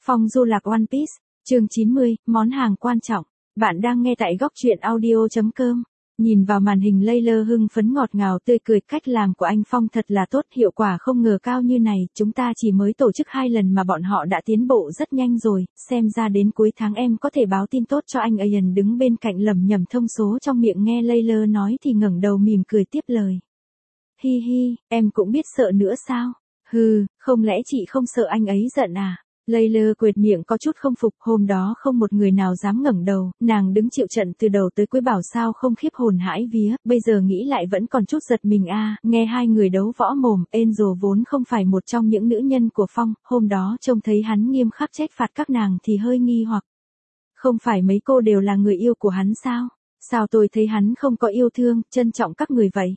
Phong du lạc One Piece, chương 90, món hàng quan trọng. Bạn đang nghe tại góc truyện audio.com. Nhìn vào màn hình Layla hưng phấn ngọt ngào tươi cười, cách làm của anh Phong thật là tốt, hiệu quả không ngờ cao như này, chúng ta chỉ mới tổ chức 2 lần mà bọn họ đã tiến bộ rất nhanh rồi, xem ra đến cuối tháng em có thể báo tin tốt cho anh. Ian đứng bên cạnh lẩm nhẩm thông số trong miệng, nghe Layla nói thì ngẩng đầu mỉm cười tiếp lời. Hi hi, em cũng biết sợ nữa sao? Hừ, không lẽ chị không sợ anh ấy giận à? Layla quệt miệng có chút không phục, hôm đó không một người nào dám ngẩng đầu, nàng đứng chịu trận từ đầu tới cuối bảo sao không khiếp hồn hãi vía, bây giờ nghĩ lại vẫn còn chút giật mình a. Nghe hai người đấu võ mồm, Angel vốn không phải một trong những nữ nhân của Phong, hôm đó trông thấy hắn nghiêm khắc trách phạt các nàng thì hơi nghi hoặc. Không phải mấy cô đều là người yêu của hắn sao? Sao tôi thấy hắn không có yêu thương, trân trọng các người vậy?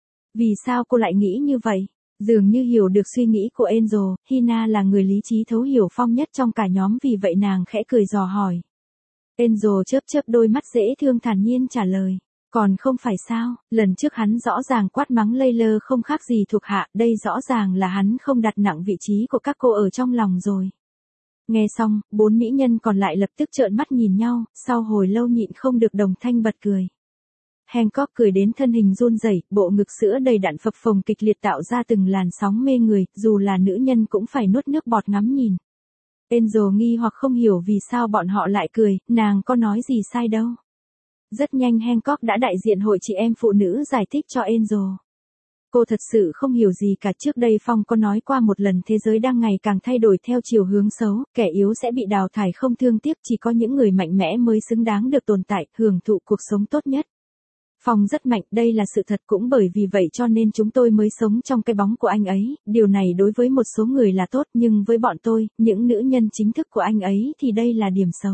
Vì sao cô lại nghĩ như vậy? Dường như hiểu được suy nghĩ của Angel, Hina là người lý trí thấu hiểu Phong nhất trong cả nhóm, vì vậy nàng khẽ cười dò hỏi. Angel chớp chớp đôi mắt dễ thương thản nhiên trả lời. Còn không phải sao, lần trước hắn rõ ràng quát mắng Layla không khác gì thuộc hạ, đây rõ ràng là hắn không đặt nặng vị trí của các cô ở trong lòng rồi. Nghe xong, 4 mỹ nhân còn lại lập tức trợn mắt nhìn nhau, sau hồi lâu nhịn không được đồng thanh bật cười. Hancock cười đến thân hình run rẩy, bộ ngực sữa đầy đặn phập phồng kịch liệt tạo ra từng làn sóng mê người, dù là nữ nhân cũng phải nuốt nước bọt ngắm nhìn. Angel nghi hoặc không hiểu vì sao bọn họ lại cười, nàng có nói gì sai đâu. Rất nhanh Hancock đã đại diện hội chị em phụ nữ giải thích cho Angel. Cô thật sự không hiểu gì cả, trước đây Phong có nói qua một lần thế giới đang ngày càng thay đổi theo chiều hướng xấu, kẻ yếu sẽ bị đào thải không thương tiếc, chỉ có những người mạnh mẽ mới xứng đáng được tồn tại, hưởng thụ cuộc sống tốt nhất. Phong rất mạnh, đây là sự thật, cũng bởi vì vậy cho nên chúng tôi mới sống trong cái bóng của anh ấy, điều này đối với một số người là tốt nhưng với bọn tôi, những nữ nhân chính thức của anh ấy thì đây là điểm xấu.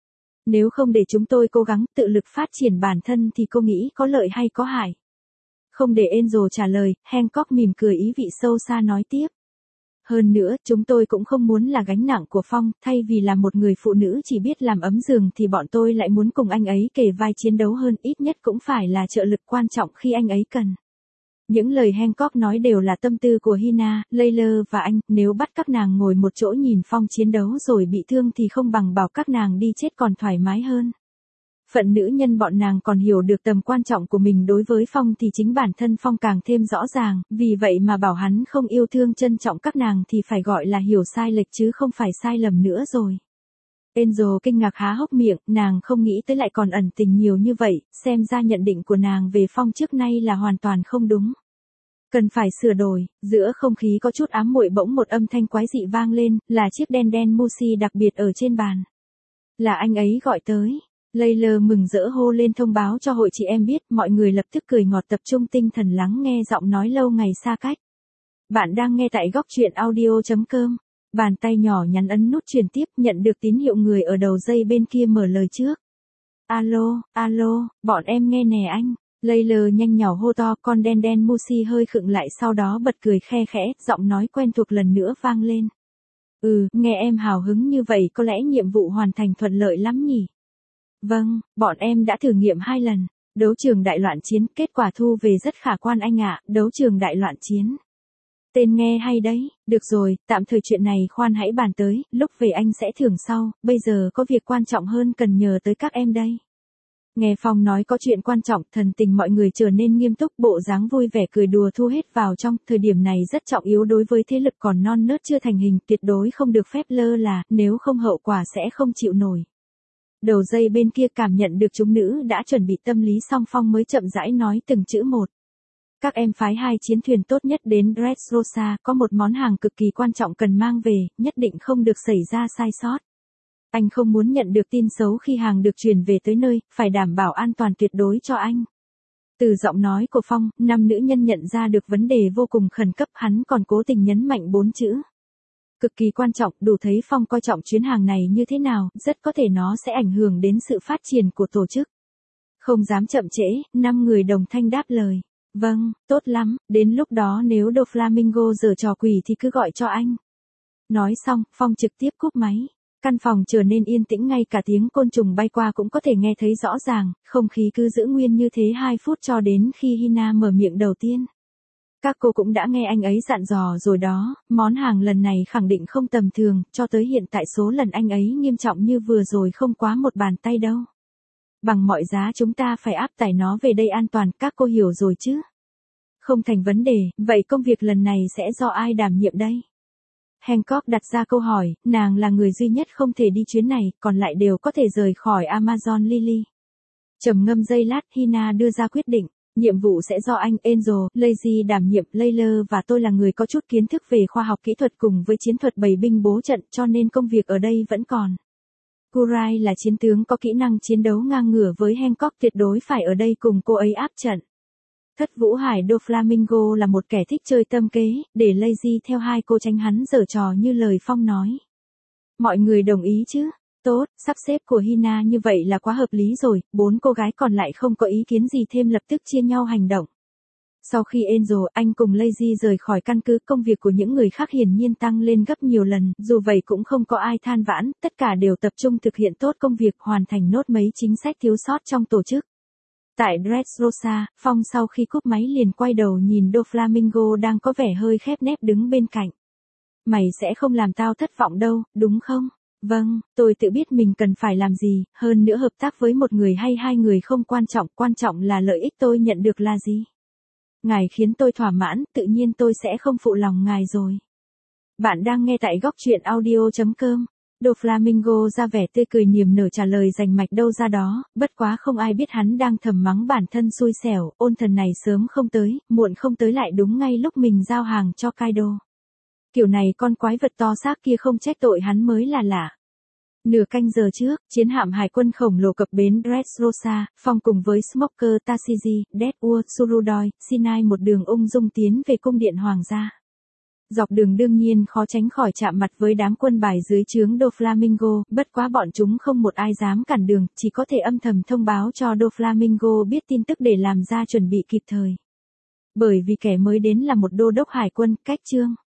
Nếu không để chúng tôi cố gắng tự lực phát triển bản thân thì cô nghĩ có lợi hay có hại? Không để Angel trả lời, Hancock mỉm cười ý vị sâu xa nói tiếp. Hơn nữa, chúng tôi cũng không muốn là gánh nặng của Phong, thay vì là một người phụ nữ chỉ biết làm ấm giường thì bọn tôi lại muốn cùng anh ấy kề vai chiến đấu hơn, ít nhất cũng phải là trợ lực quan trọng khi anh ấy cần. Những lời Hancock nói đều là tâm tư của Hina, Layla và anh, nếu bắt các nàng ngồi một chỗ nhìn Phong chiến đấu rồi bị thương thì không bằng bảo các nàng đi chết còn thoải mái hơn. Phận nữ nhân bọn nàng còn hiểu được tầm quan trọng của mình đối với Phong thì chính bản thân Phong càng thêm rõ ràng, vì vậy mà bảo hắn không yêu thương trân trọng các nàng thì phải gọi là hiểu sai lệch chứ không phải sai lầm nữa rồi. Angel kinh ngạc há hốc miệng, nàng không nghĩ tới lại còn ẩn tình nhiều như vậy, xem ra nhận định của nàng về Phong trước nay là hoàn toàn không đúng. Cần phải sửa đổi. Giữa không khí có chút ám muội, bỗng một âm thanh quái dị vang lên, là chiếc đen đen Musi đặc biệt ở trên bàn. Là anh ấy gọi tới. Layla mừng rỡ hô lên thông báo cho hội chị em biết, mọi người lập tức cười ngọt tập trung tinh thần lắng nghe giọng nói lâu ngày xa cách. Bạn đang nghe tại góc truyện audio.com. Bàn tay nhỏ nhắn ấn nút truyền tiếp, nhận được tín hiệu người ở đầu dây bên kia mở lời trước. Alo, alo, bọn em nghe nè anh. Layla nhanh nhỏ hô to, con đen đen Musi hơi khựng lại sau đó bật cười khe khẽ, giọng nói quen thuộc lần nữa vang lên. Nghe em hào hứng như vậy có lẽ nhiệm vụ hoàn thành thuận lợi lắm nhỉ? Vâng, bọn em đã thử nghiệm 2 lần. Đấu trường đại loạn chiến, kết quả thu về rất khả quan anh ạ, đấu trường đại loạn chiến. Tên nghe hay đấy, được rồi, tạm thời chuyện này khoan hãy bàn tới, lúc về anh sẽ thưởng sau, bây giờ có việc quan trọng hơn cần nhờ tới các em đây. Nghe Phong nói có chuyện quan trọng, thần tình mọi người trở nên nghiêm túc, bộ dáng vui vẻ cười đùa thu hết vào trong, thời điểm này rất trọng yếu đối với thế lực còn non nớt chưa thành hình, tuyệt đối không được phép lơ là, nếu không hậu quả sẽ không chịu nổi. Đầu dây bên kia cảm nhận được chúng nữ đã chuẩn bị tâm lý xong, Phong mới chậm rãi nói từng chữ một. Các em phái 2 chiến thuyền tốt nhất đến Dressrosa, có một món hàng cực kỳ quan trọng cần mang về, nhất định không được xảy ra sai sót. Anh không muốn nhận được tin xấu khi hàng được chuyển về tới nơi, phải đảm bảo an toàn tuyệt đối cho anh. Từ giọng nói của Phong, 5 nữ nhân nhận ra được vấn đề vô cùng khẩn cấp, hắn còn cố tình nhấn mạnh 4 chữ. Cực kỳ quan trọng, đủ thấy Phong coi trọng chuyến hàng này như thế nào, rất có thể nó sẽ ảnh hưởng đến sự phát triển của tổ chức. Không dám chậm trễ, 5 người đồng thanh đáp lời. Vâng, tốt lắm, đến lúc đó nếu Doflamingo giở trò quỷ thì cứ gọi cho anh. Nói xong, Phong trực tiếp cúp máy. Căn phòng trở nên yên tĩnh, ngay cả tiếng côn trùng bay qua cũng có thể nghe thấy rõ ràng, không khí cứ giữ nguyên như thế 2 phút cho đến khi Hina mở miệng đầu tiên. Các cô cũng đã nghe anh ấy dặn dò rồi đó, món hàng lần này khẳng định không tầm thường, cho tới hiện tại số lần anh ấy nghiêm trọng như vừa rồi không quá một bàn tay đâu. Bằng mọi giá chúng ta phải áp tải nó về đây an toàn, các cô hiểu rồi chứ? Không thành vấn đề, vậy công việc lần này sẽ do ai đảm nhiệm đây? Hancock đặt ra câu hỏi, nàng là người duy nhất không thể đi chuyến này, còn lại đều có thể rời khỏi Amazon Lily. Trầm ngâm giây lát, Hina đưa ra quyết định. Nhiệm vụ sẽ do anh, Angel, Lazy đảm nhiệm, Layla và tôi là người có chút kiến thức về khoa học kỹ thuật cùng với chiến thuật bày binh bố trận cho nên công việc ở đây vẫn còn. Kurai là chiến tướng có kỹ năng chiến đấu ngang ngửa với Hancock, tuyệt đối phải ở đây cùng cô ấy áp trận. Thất Vũ Hải Doflamingo là một kẻ thích chơi tâm kế, để Lazy theo hai cô tránh hắn giở trò như lời Phong nói. Mọi người đồng ý chứ? Tốt, sắp xếp của Hina như vậy là quá hợp lý rồi, 4 cô gái còn lại không có ý kiến gì thêm lập tức chia nhau hành động. Sau khi Angel, anh cùng Lazy rời khỏi căn cứ, công việc của những người khác hiển nhiên tăng lên gấp nhiều lần, dù vậy cũng không có ai than vãn, tất cả đều tập trung thực hiện tốt công việc, hoàn thành nốt mấy chính sách thiếu sót trong tổ chức. Tại Dressrosa, Phong sau khi cúp máy liền quay đầu nhìn Doflamingo đang có vẻ hơi khép nép đứng bên cạnh. Mày sẽ không làm tao thất vọng đâu, đúng không? Vâng, tôi tự biết mình cần phải làm gì, hơn nữa hợp tác với một người hay hai người không quan trọng là lợi ích tôi nhận được là gì. Ngài khiến tôi thỏa mãn, tự nhiên tôi sẽ không phụ lòng ngài rồi. Bạn đang nghe tại góc truyện audio.com. Doflamingo ra vẻ tươi cười niềm nở trả lời rành mạch đâu ra đó, bất quá không ai biết hắn đang thầm mắng bản thân xui xẻo, ôn thần này sớm không tới, muộn không tới lại đúng ngay lúc mình giao hàng cho Kaido. Kiểu này con quái vật to xác kia không trách tội hắn mới là lạ. Nửa canh giờ trước, chiến hạm hải quân khổng lồ cập bến Dressrosa, Phong cùng với Smoker Tashigi, Deadwood, Surudoi, Sinai một đường ung dung tiến về cung điện hoàng gia. Dọc đường đương nhiên khó tránh khỏi chạm mặt với đám quân bài dưới trướng Doflamingo, bất quá bọn chúng không một ai dám cản đường, chỉ có thể âm thầm thông báo cho Doflamingo biết tin tức để làm ra chuẩn bị kịp thời. Bởi vì kẻ mới đến là một đô đốc hải quân, cách chương.